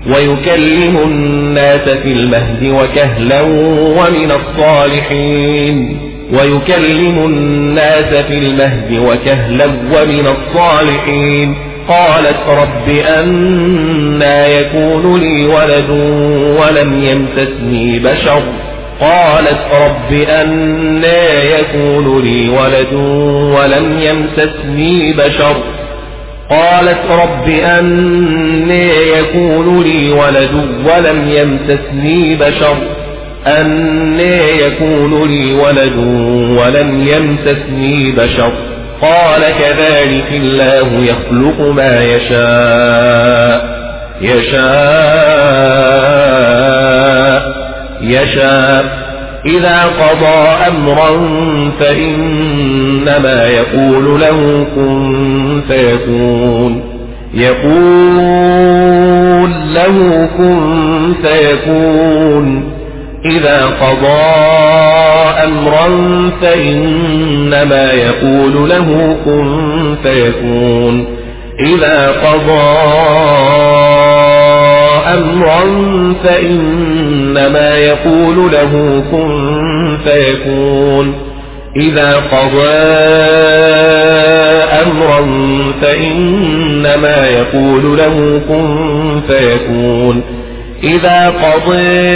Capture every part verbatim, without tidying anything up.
ويكلم الناس في المهد وكهلا ومن الصالحين ويكلم الناس في المهد وكهلا ومن الصالحين قالت رب أنى يكون لي ولد ولم يمسسني بشر قالت رب أنى يكون لي ولد ولم يمسسني بشر قالت رب أنى يكون لي ولد ولم يمسسني بشر أنى يكون لي ولد ولم يمسسني بشر قال كذلك الله يخلق ما يشاء يشاء يشاء إذا قضى أمرا فإنما يقول له كن فيكون يقول له كن فيكون إذا قضى أمرا فإنما يقول له كن فيكون إذا قضى أمرا فإنما يقول له كن فيكون إذا قضى أمرا فإنما يقول له كن فيكون إذا قضى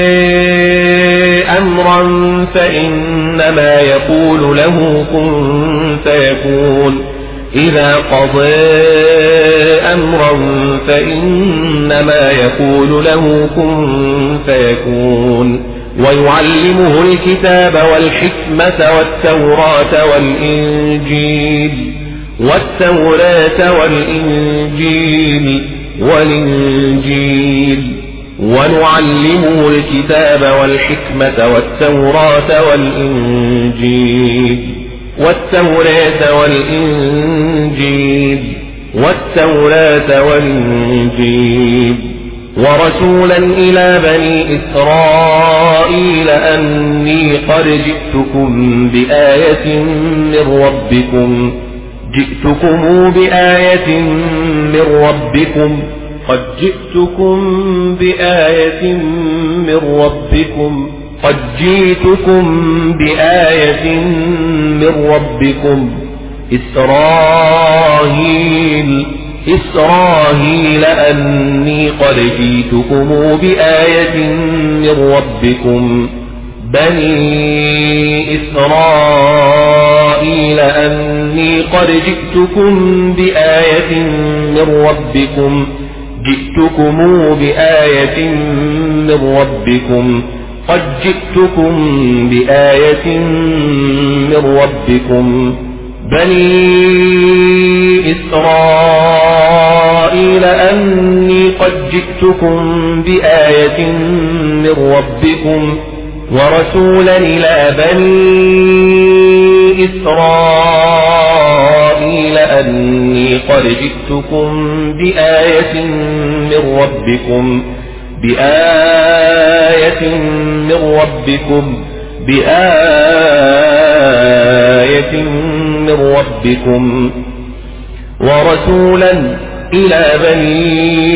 أمرا فإنما يقول له كن فيكون إذا قضى أمرا فإنما يقول له كن فيكون ويعلمه الكتاب والحكمة والتوراة والإنجيل والتوراة والإنجيل والإنجيل ونعلمه الكتاب والحكمة والتوراة والإنجيل والتوراة والإنجيل والتوراة والإنجيل ورسولا إلى بني إسرائيل أني قد جئتكم بآية من ربكم جئتكم بآية من ربكم قد جئتكم بآية من ربكم قد جئتكم بآية من ربكم إسرائيل إسرائيل أني قد جئتكم بآية من ربكم بني إسرائيل أني قد جئتكم بآية من ربكم جئتكم بآية من ربكم قد جئتكم بآية من ربكم بني إسرائيل أني قد جئتكم بآية من ربكم ورسولا إلى بني إسرائيل أني قد جئتكم بآية من ربكم بآية من ربكم بآية من ربكم ورسولا إلى بني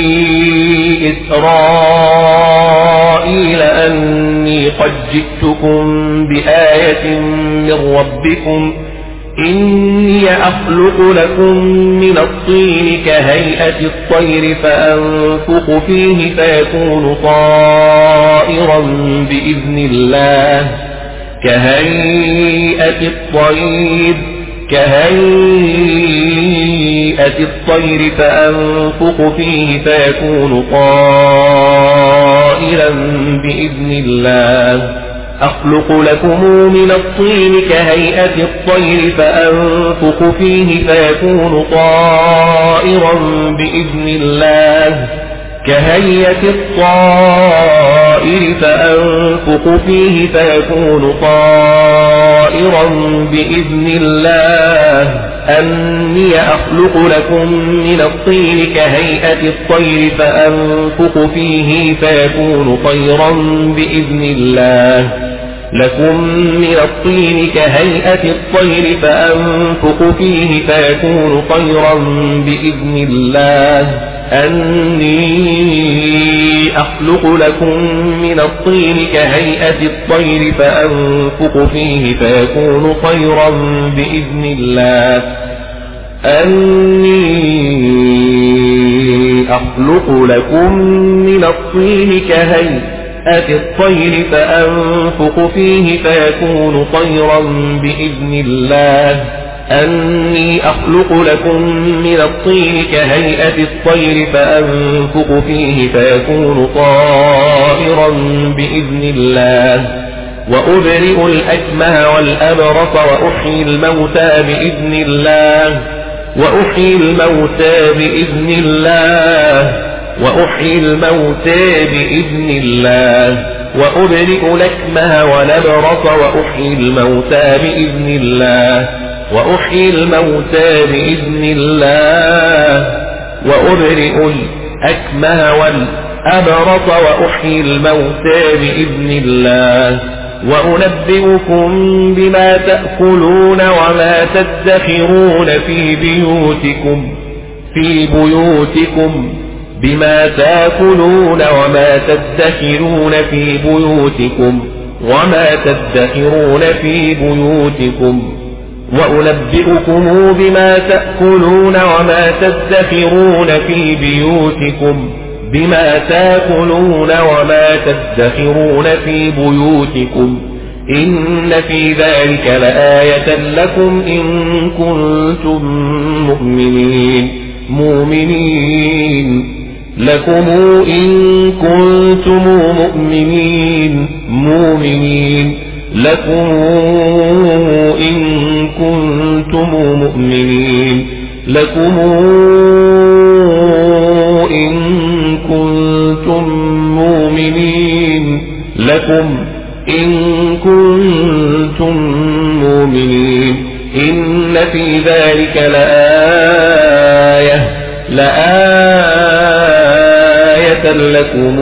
إسرائيل أني قد جئتكم بآية من ربكم إني أخلق لكم من الطين كهيئة الطير فأنفخ فيه فيكون طائرا بإذن الله كهيئة الطير كهيئة الطير فأنفخ فيه فيكون طائرا بإذن الله أخلق لكم من الطين كهيئة الطير فأنفخ فيه فيكون طائرا بإذن الله كهيئة الطائر فأنفخ فيه فيكون طائرا بإذن الله أني أخلق لكم من الطين كهيئة الطير فأنفخ فيه فيكون طيرا بإذن الله لكم من الطين كهيئة الطير فأنفخ فيه فيكون طيرا بإذن الله أني أخلق لكم من الطين كهيئة الطير فأنفخ فيه فيكون طيرا بإذن الله أني أخلق لكم من الطين كهيئة الطير فأنفخ فيه فيكون طيرا بإذن الله أني أخلق لكم من الطين كهيئة الطير فأنفخ فيه فيكون طائرا بإذن الله وأبرئ الأكمه والأبرص وأحيي الموتى بإذن الله وأحيي الموتى بإذن الله وأحيي الموتى بإذن الله وأبرئ الأكمه والأبرص وأحيي الموتى بإذن الله وأحيي الموتى بإذن الله وأبرئ الأكمه والأبرص وأحيي الموتى بإذن الله وأنبئكم بما تأكلون وما تدخرون في بيوتكم في بيوتكم بما تأكلون وما تدخرون في بيوتكم وما تدخرون في بيوتكم وأنبئكم بما تأكلون وما تدخرون في بيوتكم بما تأكلون وما تدخرون في بيوتكم إن في ذلك لآية لكم إن كنتم مؤمنين مؤمنين لكم إن كنتم مؤمنين مؤمنين لكم إن كنتم مؤمنين لكم إن كنتم مؤمنين لكم إن كنتم مؤمنين إن في ذلك لآية لآية لكم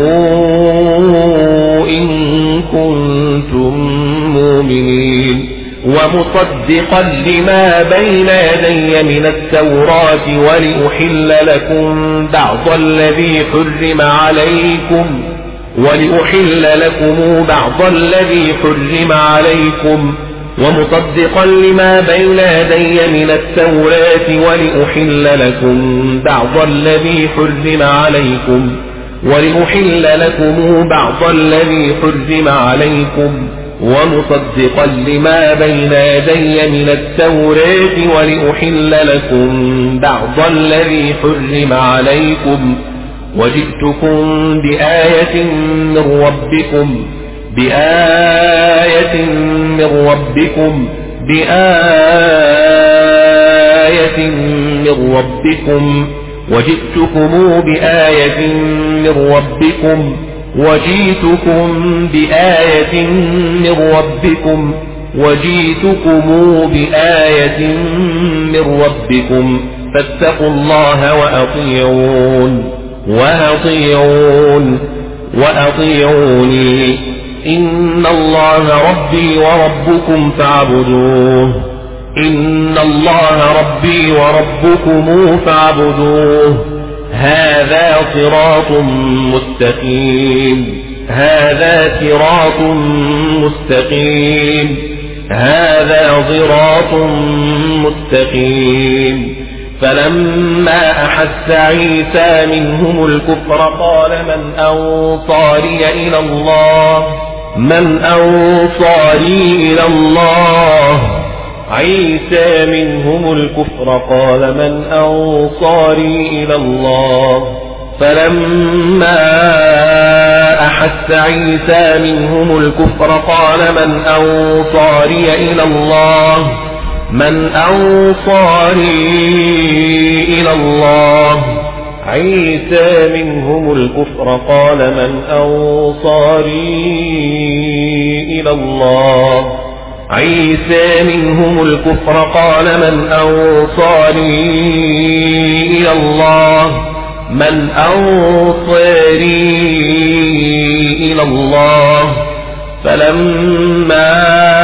إن كنتم مؤمنين ومصدقا لما بين يدي من التوراة ولأحل لكم بعض الذي حرم عليكم ولأحل لكم بعض الذي حرم عليكم ومصدقا لما بين يدي من التوراة ولأحل لكم بعض الذي حرم عليكم ولأحل لكم بعض الذي حرم عليكم ومصدقا لما بين يدي من التوراة ولأحل لكم بعض الذي حرم عليكم وجئتكم بآية من ربكم بآية من ربكم بآية من ربكم وجئتكم بآية من ربكم وجئتكم بآية من ربكم وجئتكم بآية من ربكم فاتقوا الله وأطيعون وأطيعون وأطيعوني إن الله ربي وربكم فاعبدوه إن الله ربي وربكم فاعبدوه هذا صراط مستقيم هذا صراط مستقيم هذا صراط مستقيم فلما أحس عيسى منهم الكفر قال من أنصاري إلى الله من أنصاري إلى الله عيسى منهم الكفر قال من أنصاري إلى الله فلما أحس عيسى منهم الكفر قال من أنصاري إلى الله من أنصاري إلى الله عيسى منهم الكفر قال من أنصاري إلى الله عيسى منهم الكفر قال من أنصاري إلى الله من أنصاري إلى الله فلما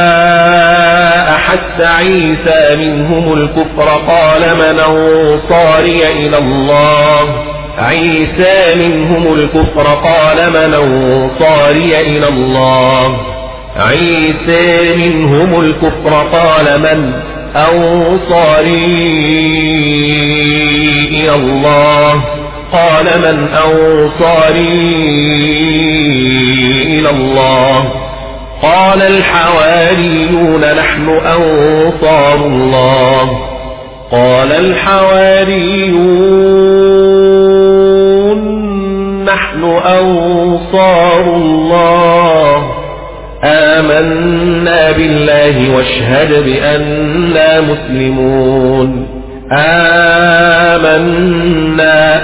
أحس عيسى منهم الكفر قال من أنصاري إلى الله عيسى منهم الكفر قال من أنصاري إلى الله عيسى منهم الكفر قال من أنصاري إلى الله قال من أنصاري إلى الله قال الحواريون نحن أنصار الله قال الحواريون نحن أنصار الله آمنا بالله واشهد بأننا مسلمون آمنا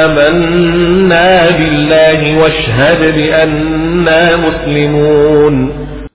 آمنا بالله واشهد بأننا مسلمون